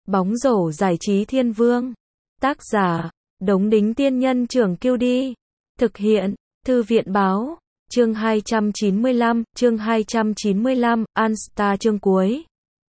Bóng rổ giải trí thiên vương. Tác giả, Đống Đính Tiên Nhân Trưởng Kiêu Đi. Thực hiện, Thư viện Báo. Chương 295, Anstar chương cuối.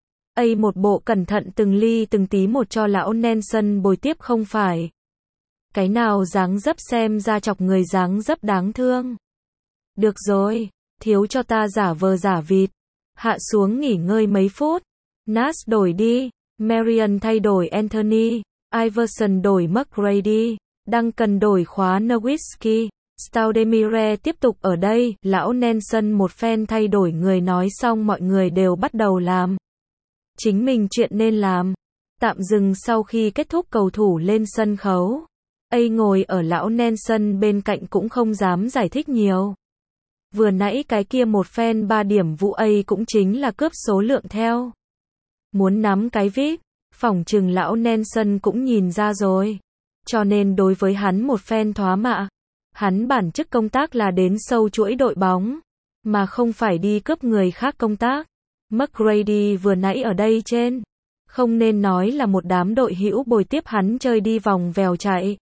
Một bộ cẩn thận từng ly từng tí một cho lão Nelson bồi tiếp không phải. Cái nào dáng dấp xem ra chọc người dáng dấp đáng thương. Được rồi, thiếu cho ta giả vờ giả vịt. Hạ xuống nghỉ ngơi mấy phút. Nash đổi đi, Marion thay đổi Anthony, Iverson đổi McGrady, Duncan đổi khóa Nowitzki, Stoudemire tiếp tục ở đây. Lão Nelson một phen thay đổi người nói xong mọi người đều bắt đầu làm chính mình chuyện nên làm. Tạm dừng sau khi kết thúc cầu thủ lên sân khấu. Ngồi ở lão Nelson bên cạnh cũng không dám giải thích nhiều. Vừa nãy cái kia một phen 3 điểm vụ cũng chính là cướp số lượng theo. Muốn nắm cái VIP, phỏng chừng lão Nelson cũng nhìn ra rồi. Cho nên đối với hắn một phen thoá mạ. Hắn bản chức công tác là đến sâu chuỗi đội bóng, mà không phải đi cướp người khác công tác. McGrady vừa nãy ở đây trên, không nên nói là một đám đội hữu bồi tiếp hắn chơi đi vòng vèo chạy.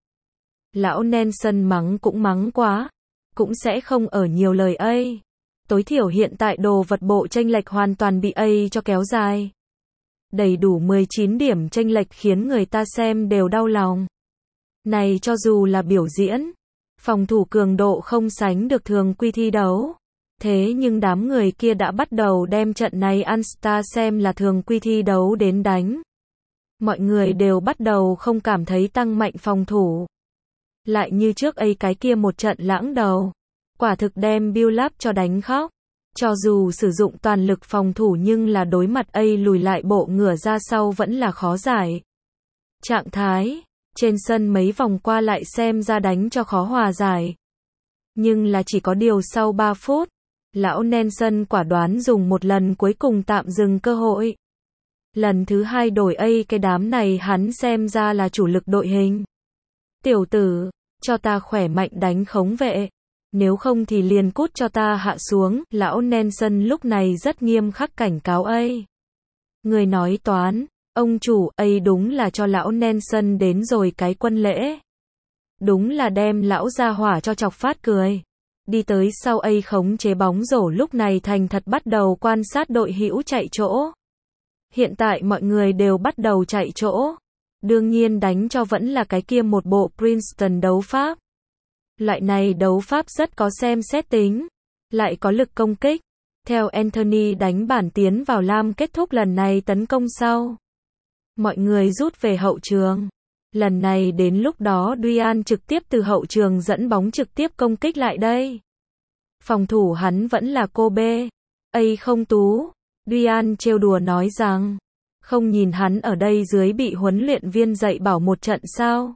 Lão Nelson mắng cũng mắng quá, cũng sẽ không ở nhiều lời tối thiểu hiện tại đồ vật bộ chênh lệch hoàn toàn bị cho kéo dài. Đầy đủ 19 điểm chênh lệch khiến người ta xem đều đau lòng. Này cho dù là biểu diễn, phòng thủ cường độ không sánh được thường quy thi đấu. Thế nhưng đám người kia đã bắt đầu đem trận này Anstar xem là thường quy thi đấu đến đánh. Mọi người đều bắt đầu không cảm thấy tăng mạnh phòng thủ. Lại như trước cái kia một trận lãng đầu. Quả thực đem build up cho đánh khóc. Cho dù sử dụng toàn lực phòng thủ nhưng là đối mặt lùi lại bộ ngửa ra sau vẫn là khó giải. Trạng thái trên sân mấy vòng qua lại xem ra đánh cho khó hòa giải. Nhưng là chỉ có điều sau 3 phút, lão Nelson quả đoán dùng một lần cuối cùng tạm dừng cơ hội. Lần thứ 2 đổi cái đám này hắn xem ra là chủ lực đội hình. Tiểu tử, cho ta khỏe mạnh đánh khống vệ. Nếu không thì liền cút cho ta hạ xuống. Lão Nelson lúc này rất nghiêm khắc cảnh cáo Người nói toán, ông chủ đúng là cho lão Nelson đến rồi cái quân lễ. Đúng là đem lão ra hỏa cho chọc phát cười. Đi tới sau khống chế bóng rổ lúc này thành thật bắt đầu quan sát đội hữu chạy chỗ. Hiện tại mọi người đều bắt đầu chạy chỗ. Đương nhiên đánh cho vẫn là cái kia một bộ Princeton đấu pháp. Loại này đấu pháp rất có xem xét tính, lại có lực công kích. Theo Anthony đánh bản tiến vào lam kết thúc lần này tấn công sau. Mọi người rút về hậu trường. Lần này đến lúc đó Duan trực tiếp từ hậu trường dẫn bóng trực tiếp công kích lại đây. Phòng thủ hắn vẫn là Kobe. Không tú. Duan trêu đùa nói rằng, không nhìn hắn ở đây dưới bị huấn luyện viên dạy bảo một trận sao.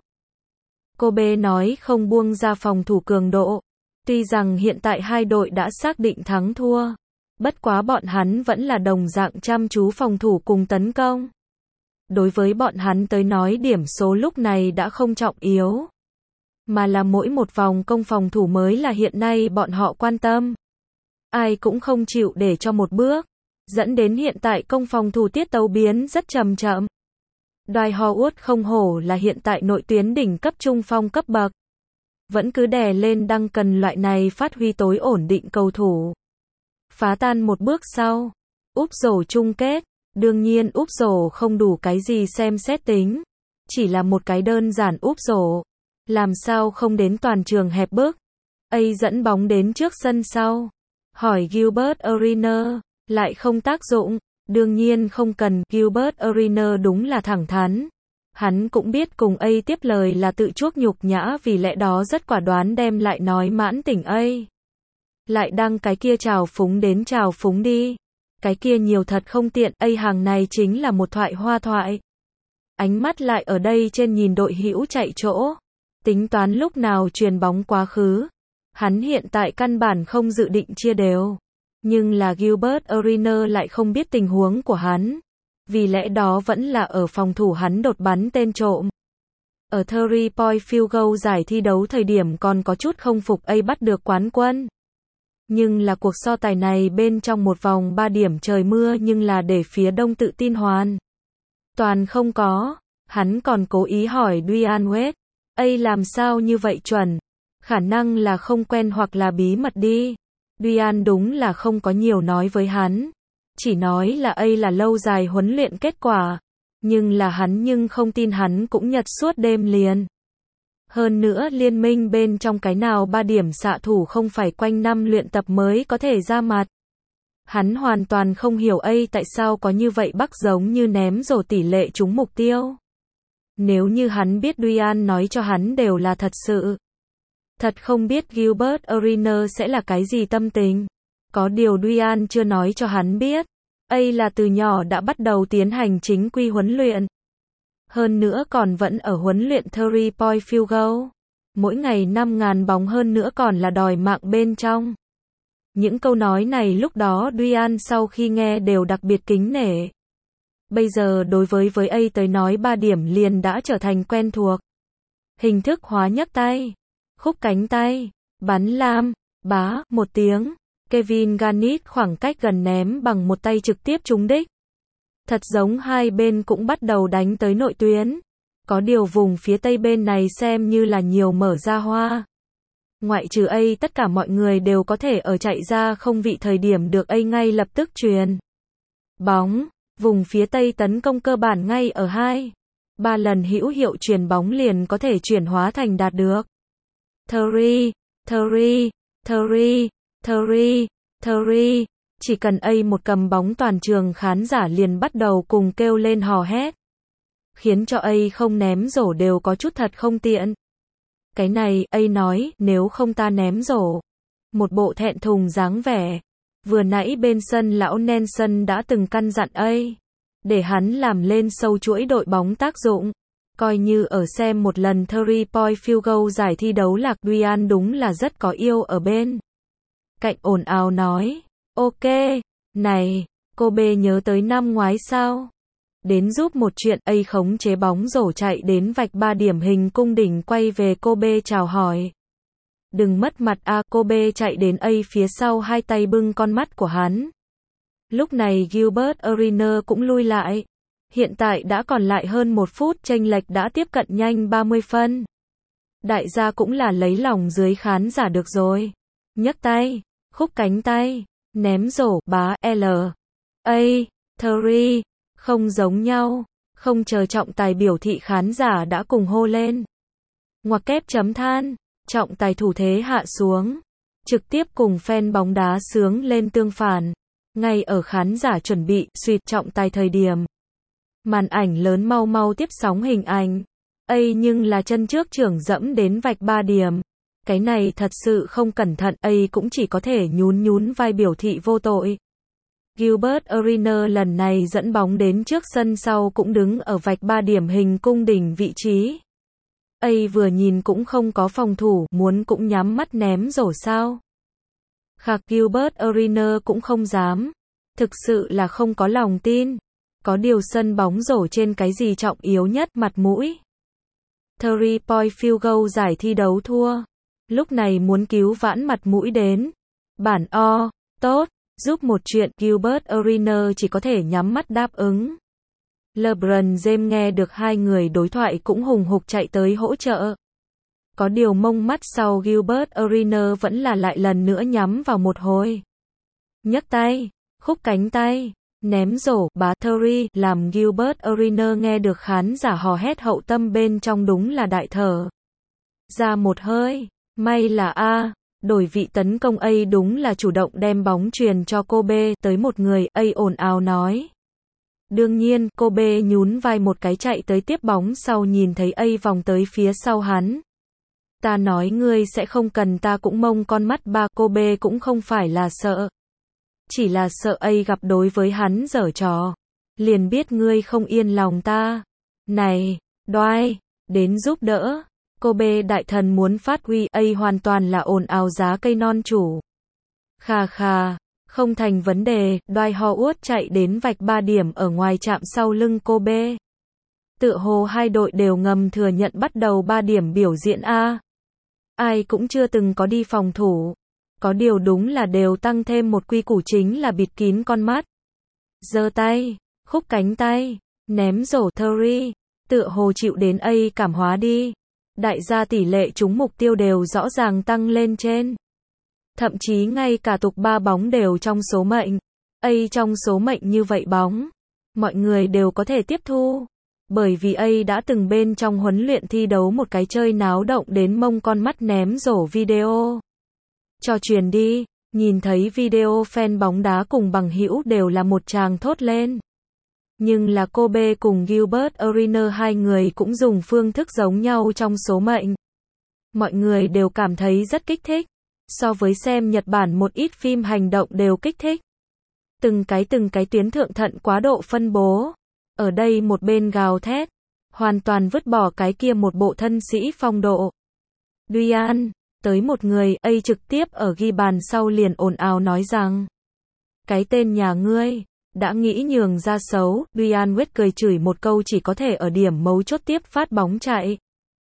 Kobe nói không buông ra phòng thủ cường độ. Tuy rằng hiện tại hai đội đã xác định thắng thua. Bất quá bọn hắn vẫn là đồng dạng chăm chú phòng thủ cùng tấn công. Đối với bọn hắn tới nói điểm số lúc này đã không trọng yếu. Mà là mỗi một vòng công phòng thủ mới là hiện nay bọn họ quan tâm. Ai cũng không chịu để cho một bước. Dẫn đến hiện tại công phòng thủ tiết tấu biến rất chậm chậm. Dwight Howard không hổ là hiện tại nội tuyến đỉnh cấp trung phong cấp bậc. Vẫn cứ đè lên Duncan loại này phát huy tối ổn định cầu thủ. Phá tan một bước sau. Úp rổ chung kết. Đương nhiên úp rổ không đủ cái gì xem xét tính. Chỉ là một cái đơn giản úp rổ. Làm sao không đến toàn trường hẹp bức. Dẫn bóng đến trước sân sau. Hỏi Gilbert Arenas. Lại không tác dụng. Đương nhiên không cần. Gilbert Arenas đúng là thẳng thắn. Hắn cũng biết cùng tiếp lời là tự chuốc nhục nhã vì lẽ đó rất quả đoán đem lại nói mãn tỉnh lại đăng cái kia trào phúng đến trào phúng đi. Cái kia nhiều thật không tiện. Hàng này chính là một thoại hoa thoại. Ánh mắt lại ở đây trên nhìn đội hữu chạy chỗ. Tính toán lúc nào truyền bóng quá khứ. Hắn hiện tại căn bản không dự định chia đều. Nhưng là Gilbert Arenas lại không biết tình huống của hắn. Vì lẽ đó vẫn là ở phòng thủ hắn đột bắn tên trộm. Ở 3-point field goal giải thi đấu thời điểm còn có chút không phục bắt được quán quân. Nhưng là cuộc so tài này bên trong một vòng 3 điểm trời mưa nhưng là để phía đông tự tin hoàn. Toàn không có. Hắn còn cố ý hỏi Dwayne Wade. Ấy làm sao như vậy chuẩn? Khả năng là không quen hoặc là bí mật đi. Dwayne đúng là không có nhiều nói với hắn. Chỉ nói là ấy là lâu dài huấn luyện kết quả. Nhưng không tin hắn cũng nhật suốt đêm liền. Hơn nữa liên minh bên trong cái nào 3 điểm xạ thủ không phải quanh năm luyện tập mới có thể ra mặt. Hắn hoàn toàn không hiểu ấy tại sao có như vậy bắc giống như ném rổ tỷ lệ trúng mục tiêu. Nếu như hắn biết Dwayne nói cho hắn đều là thật sự. Thật không biết Gilbert Arenas sẽ là cái gì tâm tình. Có điều Dwayne chưa nói cho hắn biết. Ấy là từ nhỏ đã bắt đầu tiến hành chính quy huấn luyện. Hơn nữa còn vẫn ở huấn luyện 3-point field goal. Mỗi ngày 5.000 bóng hơn nữa còn là đòi mạng bên trong. Những câu nói này lúc đó Dwayne sau khi nghe đều đặc biệt kính nể. Bây giờ đối với A tới nói 3 điểm liền đã trở thành quen thuộc. Hình thức hóa nhấc tay, khúc cánh tay, bắn lam, bá, một tiếng. Kevin Garnett khoảng cách gần ném bằng một tay trực tiếp trúng đích. Thật giống hai bên cũng bắt đầu đánh tới nội tuyến. Có điều vùng phía tây bên này xem như là nhiều mở ra hoa. Ngoại trừ A tất cả mọi người đều có thể ở chạy ra không vị thời điểm được A ngay lập tức truyền bóng. Vùng phía tây tấn công cơ bản ngay ở 2-3 lần hữu hiệu truyền bóng liền có thể chuyển hóa thành đạt được. Terry. Chỉ cần A một cầm bóng toàn trường khán giả liền bắt đầu cùng kêu lên hò hét. Khiến cho A không ném rổ đều có chút thật không tiện. Cái này, A nói, nếu không ta ném rổ. Một bộ thẹn thùng dáng vẻ. Vừa nãy bên sân lão Nelson đã từng căn dặn A. Để hắn làm lên sâu chuỗi đội bóng tác dụng. Coi như ở xem một lần 3-point field goal giải thi đấu lạc Dwayne đúng là rất có yêu ở bên. Cạnh ồn ào nói. Ok, này, Kobe nhớ tới năm ngoái sao? Đến giúp một chuyện, A khống chế bóng rổ chạy đến vạch 3 điểm hình cung đỉnh quay về Kobe chào hỏi. Đừng mất mặt a, Kobe chạy đến A phía sau hai tay bưng con mắt của hắn. Lúc này Gilbert Arenas cũng lui lại. Hiện tại đã còn lại hơn 1 phút, chênh lệch đã tiếp cận nhanh 30 phân. Đại gia cũng là lấy lòng dưới khán giả được rồi. Nhấc tay, khúc cánh tay, ném rổ, bá, A, Terry, không giống nhau, không chờ trọng tài biểu thị khán giả đã cùng hô lên. Ngoặc kép chấm than, trọng tài thủ thế hạ xuống, trực tiếp cùng fan bóng đá sướng lên tương phản. Ngay ở khán giả chuẩn bị suýt trọng tài thời điểm. Màn ảnh lớn mau tiếp sóng hình ảnh. A nhưng là chân trước trưởng dẫm đến vạch 3 điểm. Cái này thật sự không cẩn thận, A cũng chỉ có thể nhún vai biểu thị vô tội. Gilbert Arenas lần này dẫn bóng đến trước sân sau cũng đứng ở vạch 3 điểm hình cung đỉnh vị trí. A vừa nhìn cũng không có phòng thủ, muốn cũng nhắm mắt ném rổ sao. Khạc Gilbert Arenas cũng không dám. Thực sự là không có lòng tin. Có điều sân bóng rổ trên cái gì trọng yếu nhất, mặt mũi. 3-point field goal giải thi đấu thua. Lúc này muốn cứu vãn mặt mũi đến. Bản o, tốt, giúp một chuyện, Gilbert Arenas chỉ có thể nhắm mắt đáp ứng. LeBron James nghe được hai người đối thoại cũng hùng hục chạy tới hỗ trợ. Có điều mông mắt sau Gilbert Arenas vẫn là lại lần nữa nhắm vào một hồi. Nhấc tay, khúc cánh tay, ném rổ, bá, Terry, làm Gilbert Arenas nghe được khán giả hò hét hậu tâm bên trong đúng là đại thở ra một hơi. May là A, đổi vị tấn công A đúng là chủ động đem bóng truyền cho Kobe tới một người, A ồn ào nói. Đương nhiên, Kobe nhún vai một cái chạy tới tiếp bóng sau nhìn thấy A vòng tới phía sau hắn. Ta nói ngươi sẽ không cần ta cũng mông con mắt ba, Kobe cũng không phải là sợ. Chỉ là sợ A gặp đối với hắn giở trò. Liền biết ngươi không yên lòng ta. Này, Dwight, đến giúp đỡ. Kobe đại thần muốn phát huy, A hoàn toàn là ồn ào giá cây non chủ. Khà, không thành vấn đề, Dwight Howard chạy đến vạch 3 điểm ở ngoài chạm sau lưng Kobe. Tựa hồ hai đội đều ngầm thừa nhận bắt đầu 3 điểm biểu diễn A. Ai cũng chưa từng có đi phòng thủ. Có điều đúng là đều tăng thêm một quy củ chính là bịt kín con mắt. Giơ tay, khúc cánh tay, Ném rổ Curry, tựa hồ chịu đến A cảm hóa đi. Đại gia tỷ lệ trúng mục tiêu đều rõ ràng tăng lên trên. Thậm chí ngay cả tục 3 bóng đều trong số mệnh. A trong số mệnh như vậy bóng. Mọi người đều có thể tiếp thu. Bởi vì A đã từng bên trong huấn luyện thi đấu một cái chơi náo động đến mông con mắt ném rổ video. Cho truyền đi, nhìn thấy video fan bóng đá cùng bằng hữu đều là một tràng thốt lên. Nhưng là Kobe cùng Gilbert Arenas hai người cũng dùng phương thức giống nhau trong số mệnh. Mọi người đều cảm thấy rất kích thích. So với xem Nhật Bản một ít phim hành động đều kích thích. Từng cái tuyến thượng thận quá độ phân bố. Ở đây một bên gào thét. Hoàn toàn vứt bỏ cái kia một bộ thân sĩ phong độ. Duyan, tới một người, A trực tiếp ở ghi bàn sau liền ồn ào nói rằng. Cái tên nhà ngươi. Đã nghĩ nhường ra xấu, Duyan Wade cười chửi một câu chỉ có thể ở điểm mấu chốt tiếp phát bóng chạy.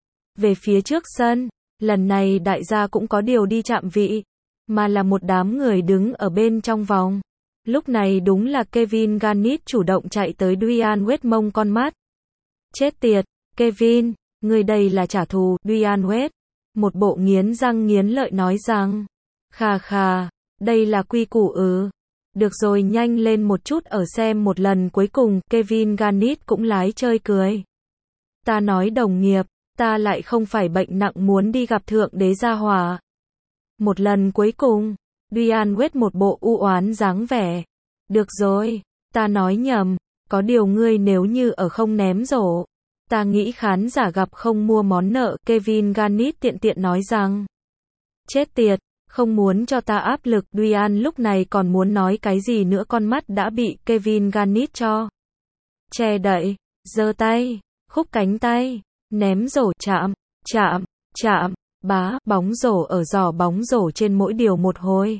Về phía trước sân, lần này đại gia cũng có điều đi chạm vị, mà là một đám người đứng ở bên trong vòng. Lúc này đúng là Kevin Garnett chủ động chạy tới Duyan Wade mông con mắt. Chết tiệt, Kevin, ngươi đây là trả thù, Duyan Wade. Một bộ nghiến răng nghiến lợi nói rằng, khà, đây là quy củ ư. Được rồi nhanh lên một chút ở xem một lần cuối cùng, Kevin Garnett cũng lái chơi cười. Ta nói đồng nghiệp, ta lại không phải bệnh nặng muốn đi gặp thượng đế gia hỏa. Một lần cuối cùng, Duyan Wade một bộ u oán dáng vẻ. Được rồi, ta nói nhầm, có điều ngươi nếu như ở không ném rổ. Ta nghĩ khán giả gặp không mua món nợ, Kevin Garnett tiện nói rằng. Chết tiệt. Không muốn cho ta áp lực, Duyan lúc này còn muốn nói cái gì nữa con mắt đã bị Kevin Garnett cho. Che đậy, giơ tay, khúc cánh tay, ném rổ chạm, bá, bóng rổ ở giỏ bóng rổ trên mỗi điều một hồi.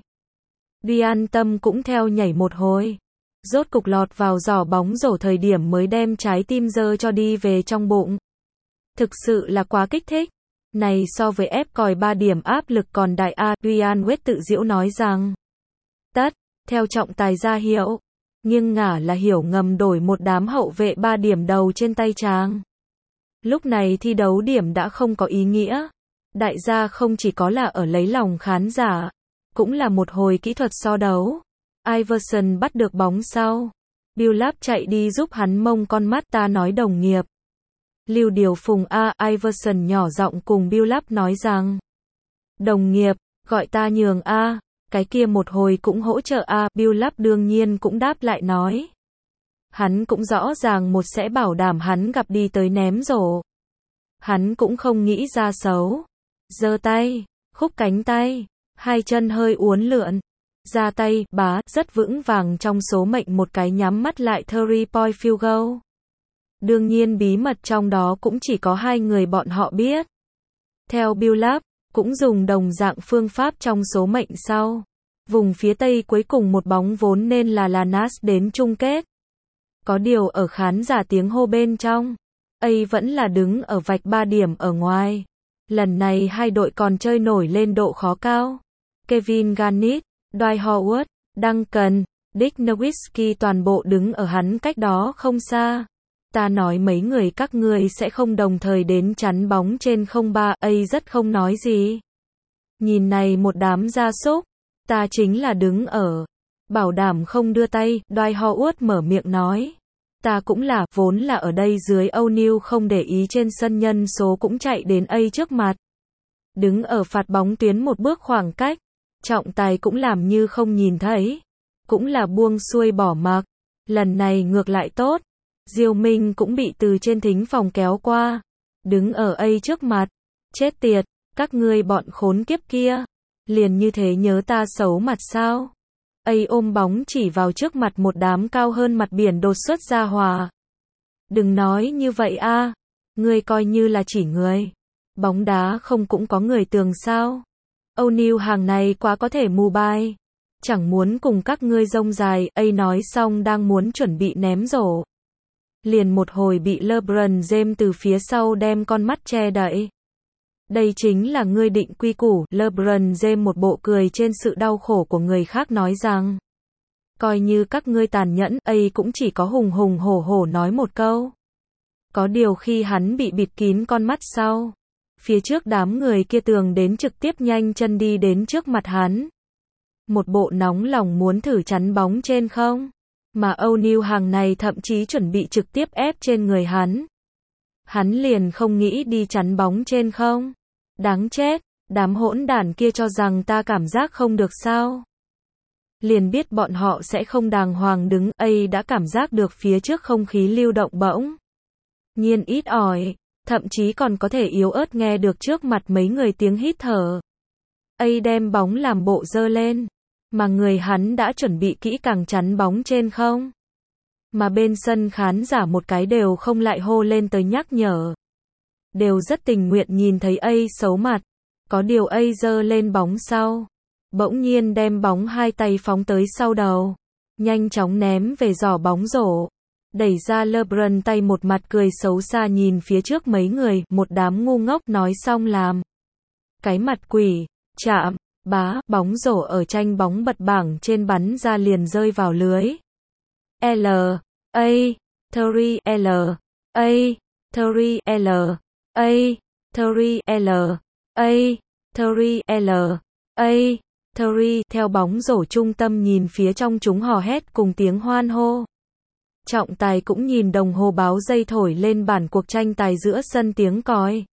Duyan tâm cũng theo nhảy một hồi. Rốt cục lọt vào giỏ bóng rổ thời điểm mới đem trái tim giơ cho đi về trong bụng. Thực sự là quá kích thích. Này so với ép còi 3 điểm áp lực còn đại a, Duyan Wade tự giễu nói rằng. Tất, theo trọng tài ra hiệu. Nghiêng ngả là hiểu ngầm đổi một đám hậu vệ 3 điểm đầu trên tay chàng. Lúc này thi đấu điểm đã không có ý nghĩa. Đại gia không chỉ có là ở lấy lòng khán giả, cũng là một hồi kỹ thuật so đấu. Iverson bắt được bóng sau. Billup chạy đi giúp hắn mông con mắt ta nói đồng nghiệp. Lưu Điều Phùng A. Iverson nhỏ giọng cùng Billup nói rằng. Đồng nghiệp, gọi ta nhường A. Cái kia một hồi cũng hỗ trợ A. Billup đương nhiên cũng đáp lại nói. Hắn cũng rõ ràng một sẽ bảo đảm hắn gặp đi tới ném rổ. Hắn cũng không nghĩ ra xấu. Giơ tay, khúc cánh tay, hai chân hơi uốn lượn. Ra tay, bá, rất vững vàng trong số mệnh một cái nhắm mắt lại 3-point field goal. Đương nhiên bí mật trong đó cũng chỉ có hai người bọn họ biết. Theo Billup, cũng dùng đồng dạng phương pháp trong số mệnh sau. Vùng phía Tây cuối cùng một bóng vốn nên là Lanas đến chung kết. Có điều ở khán giả tiếng hô bên trong, A vẫn là đứng ở vạch 3 điểm ở ngoài. Lần này hai đội còn chơi nổi lên độ khó cao. Kevin Garnett, Dwight Howard, Duncan, Dick Nowitzki toàn bộ đứng ở hắn cách đó không xa. Ta nói mấy người các ngươi sẽ không đồng thời đến chắn bóng trên 03, A rất không nói gì. Nhìn này một đám gia súc, ta chính là đứng ở, bảo đảm không đưa tay, Dwight Howard mở miệng nói. Ta cũng là, vốn là ở đây dưới O'Neal không để ý trên sân nhân số cũng chạy đến A trước mặt. Đứng ở phạt bóng tuyến một bước khoảng cách, trọng tài cũng làm như không nhìn thấy. Cũng là buông xuôi bỏ mặc. Lần này ngược lại tốt. Diêu Minh cũng bị từ trên thính phòng kéo qua. Đứng ở A trước mặt. Chết tiệt, các ngươi bọn khốn kiếp kia. Liền như thế nhớ ta xấu mặt sao? A ôm bóng chỉ vào trước mặt một đám cao hơn mặt biển đột xuất ra hòa. Đừng nói như vậy a, ngươi coi như là chỉ người. Bóng đá không cũng có người tường sao? O'Neal hàng này quá có thể mù bài. Chẳng muốn cùng các ngươi rông dài, A nói xong đang muốn chuẩn bị ném rổ. Liền một hồi bị LeBron James từ phía sau đem con mắt che đậy. Đây chính là ngươi định quy củ, LeBron James một bộ cười trên sự đau khổ của người khác nói rằng. Coi như các ngươi tàn nhẫn, ấy cũng chỉ có hùng hùng hổ hổ nói một câu. Có điều khi hắn bị bịt kín con mắt sau, phía trước đám người kia tường đến trực tiếp nhanh chân đi đến trước mặt hắn. Một bộ nóng lòng muốn thử chắn bóng trên không. Mà O'Neil hàng này thậm chí chuẩn bị trực tiếp ép trên người hắn. Hắn liền không nghĩ đi chắn bóng trên không. Đáng chết, đám hỗn đản kia cho rằng ta cảm giác không được sao. Liền biết bọn họ sẽ không đàng hoàng đứng, ấy đã cảm giác được phía trước không khí lưu động bỗng nhiên ít ỏi, thậm chí còn có thể yếu ớt nghe được trước mặt mấy người tiếng hít thở. ấy đem bóng làm bộ giơ lên, mà người hắn đã chuẩn bị kỹ càng chắn bóng trên không. Mà bên sân khán giả một cái đều không lại hô lên tới nhắc nhở. Đều rất tình nguyện nhìn thấy ấy xấu mặt. Có điều ấy giơ lên bóng sau, bỗng nhiên đem bóng hai tay phóng tới sau đầu, nhanh chóng ném về giỏ bóng rổ. Đẩy ra LeBron tay một mặt cười xấu xa nhìn phía trước mấy người, một đám ngu ngốc nói xong làm. Cái mặt quỷ, chạm, bá, bóng rổ ở tranh bóng bật bảng trên bắn ra liền rơi vào lưới. L. A. Curry L. A. Curry L. A. Curry L. A. Curry L. A. Curry theo bóng rổ trung tâm nhìn phía trong chúng hò hét cùng tiếng hoan hô. Trọng tài cũng nhìn đồng hồ báo giây thổi lên bản cuộc tranh tài giữa sân tiếng còi.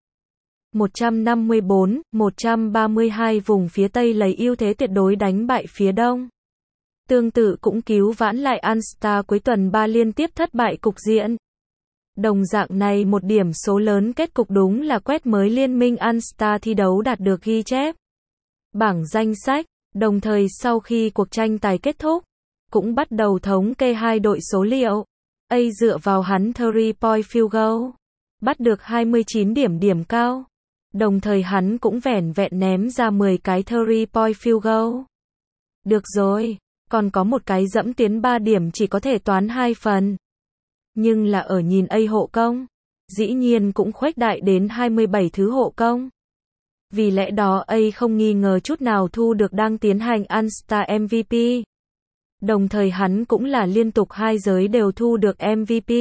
154-132 vùng phía Tây lấy ưu thế tuyệt đối đánh bại phía Đông. Tương tự cũng cứu vãn lại All-Star cuối tuần 3 liên tiếp thất bại cục diện. Đồng dạng này một điểm số lớn kết cục đúng là quét mới liên minh All-Star thi đấu đạt được ghi chép. Bảng danh sách, đồng thời sau khi cuộc tranh tài kết thúc, cũng bắt đầu thống kê hai đội số liệu. A dựa vào hắn 3-point field goal, bắt được 29 điểm cao. Đồng thời hắn cũng vẻn vẹn ném ra 10 cái 3-point field goal. Được rồi, còn có một cái dẫm tiến 3 điểm chỉ có thể toán 2 phần. Nhưng là ở nhìn A hộ công, dĩ nhiên cũng khuếch đại đến 27 thứ hộ công. Vì lẽ đó A không nghi ngờ chút nào thu được đang tiến hành All-Star MVP. Đồng thời hắn cũng là liên tục hai giới đều thu được MVP.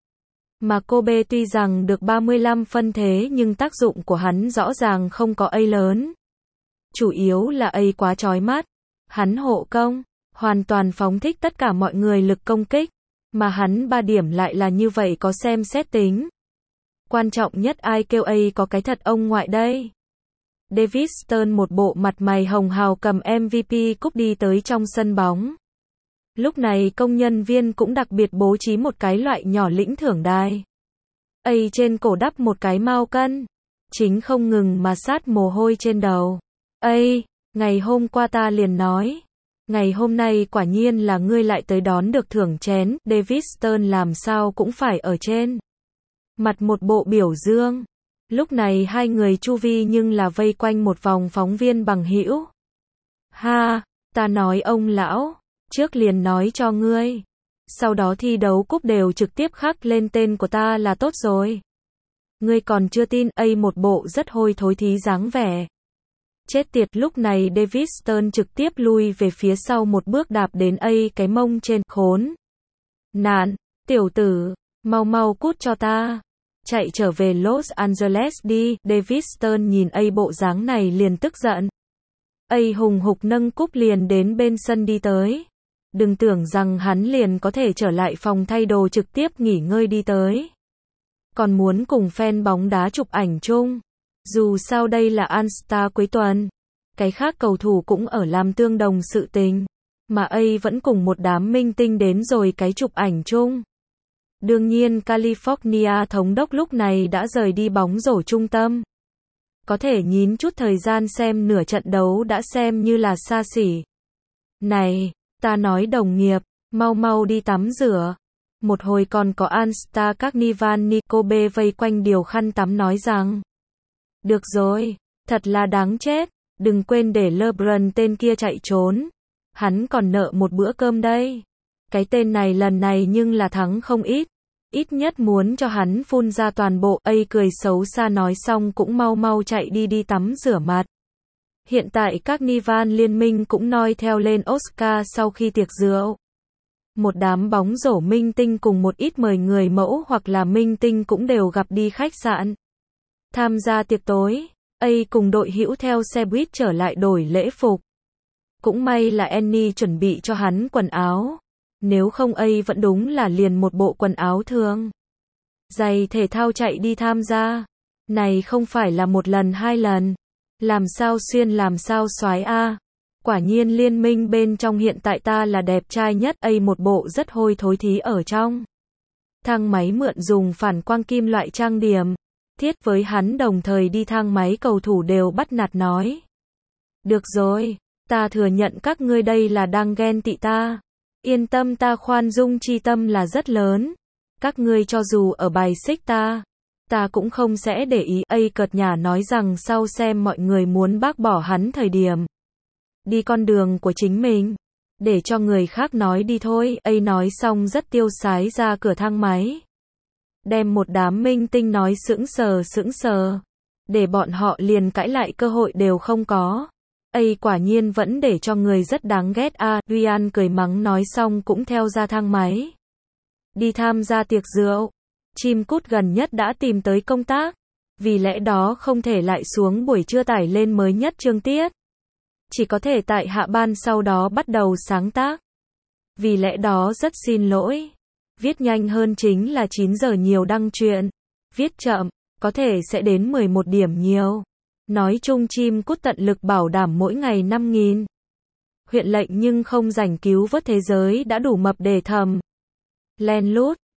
Mà Kobe tuy rằng được 35 phân thế nhưng tác dụng của hắn rõ ràng không có A lớn. Chủ yếu là A quá chói mắt. Hắn hộ công, hoàn toàn phóng thích tất cả mọi người lực công kích. Mà hắn 3 điểm lại là như vậy có xem xét tính. Quan trọng nhất ai kêu A có cái thật ông ngoại đây. David Stern một bộ mặt mày hồng hào cầm MVP cúp đi tới trong sân bóng. Lúc này công nhân viên cũng đặc biệt bố trí một cái loại nhỏ lĩnh thưởng đài. A trên cổ đắp một cái mao cân. Chính không ngừng mà sát mồ hôi trên đầu. A, ngày hôm qua ta liền nói. Ngày hôm nay quả nhiên là ngươi lại tới đón được thưởng chén. David Stern làm sao cũng phải ở trên. Mặt một bộ biểu dương. Lúc này hai người chu vi nhưng là vây quanh một vòng phóng viên bằng hữu. Ha, ta nói ông lão. Trước liền nói cho ngươi. Sau đó thi đấu cúp đều trực tiếp khắc lên tên của ta là tốt rồi. Ngươi còn chưa tin. A một bộ rất hôi thối thí dáng vẻ. Chết tiệt, lúc này David Stern trực tiếp lui về phía sau một bước đạp đến A cái mông trên. Khốn nạn, tiểu tử, mau mau cút cho ta. Chạy trở về Los Angeles đi. David Stern nhìn A bộ dáng này liền tức giận. A hùng hục nâng cúp liền đến bên sân đi tới. Đừng tưởng rằng hắn liền có thể trở lại phòng thay đồ trực tiếp nghỉ ngơi đi tới. Còn muốn cùng fan bóng đá chụp ảnh chung. Dù sao đây là All-Star cuối tuần. Cái khác cầu thủ cũng ở làm tương đồng sự tình. Mà A vẫn cùng một đám minh tinh đến rồi cái chụp ảnh chung. Đương nhiên California thống đốc lúc này đã rời đi bóng rổ trung tâm. Có thể nhín chút thời gian xem nửa trận đấu đã xem như là xa xỉ. Này, ta nói đồng nghiệp, mau mau đi tắm rửa. Một hồi còn có All-Star Carnival Kobe vây quanh điều khăn tắm nói rằng. Được rồi, thật là đáng chết, đừng quên để LeBron tên kia chạy trốn. Hắn còn nợ một bữa cơm đây. Cái tên này lần này nhưng là thắng không ít. Ít nhất muốn cho hắn phun ra toàn bộ. A cười xấu xa nói xong cũng mau mau chạy đi tắm rửa mặt. Hiện tại Carnival liên minh cũng noi theo lên Oscar sau khi tiệc rượu. Một đám bóng rổ minh tinh cùng một ít mời người mẫu hoặc là minh tinh cũng đều gặp đi khách sạn. Tham gia tiệc tối, A cùng đội hữu theo xe buýt trở lại đổi lễ phục. Cũng may là Annie chuẩn bị cho hắn quần áo. Nếu không A vẫn đúng là liền một bộ quần áo thường. Giày thể thao chạy đi tham gia. Này không phải là một lần hai lần. Làm sao xuyên làm sao soái a. Quả nhiên liên minh bên trong hiện tại ta là đẹp trai nhất. A một bộ rất hôi thối thí ở trong thang máy mượn dùng phản quang kim loại trang điểm. Thiết với hắn đồng thời đi thang máy cầu thủ đều bắt nạt nói. Được rồi, ta thừa nhận các ngươi đây là đang ghen tị ta. Yên tâm ta khoan dung chi tâm là rất lớn. Các ngươi cho dù ở bài xích ta cũng không sẽ để ý. A cợt nhả nói rằng sau xem mọi người muốn bác bỏ hắn thời điểm. Đi con đường của chính mình. Để cho người khác nói đi thôi. A nói xong rất tiêu sái ra cửa thang máy. Đem một đám minh tinh nói sững sờ. Để bọn họ liền cãi lại cơ hội đều không có. A quả nhiên vẫn để cho người rất đáng ghét a. Ryan cười mắng nói xong cũng theo ra thang máy. Đi tham gia tiệc rượu. Chim cút gần nhất đã tìm tới công tác. Vì lẽ đó không thể lại xuống buổi trưa tải lên mới nhất chương tiết. Chỉ có thể tại hạ ban sau đó bắt đầu sáng tác. Vì lẽ đó rất xin lỗi. Viết nhanh hơn chính là 9 giờ nhiều đăng truyện. Viết chậm, có thể sẽ đến 11 điểm nhiều. Nói chung chim cút tận lực bảo đảm mỗi ngày 5.000 huyện lệnh nhưng không rảnh cứu vớt thế giới đã đủ mập để thầm. Len lút.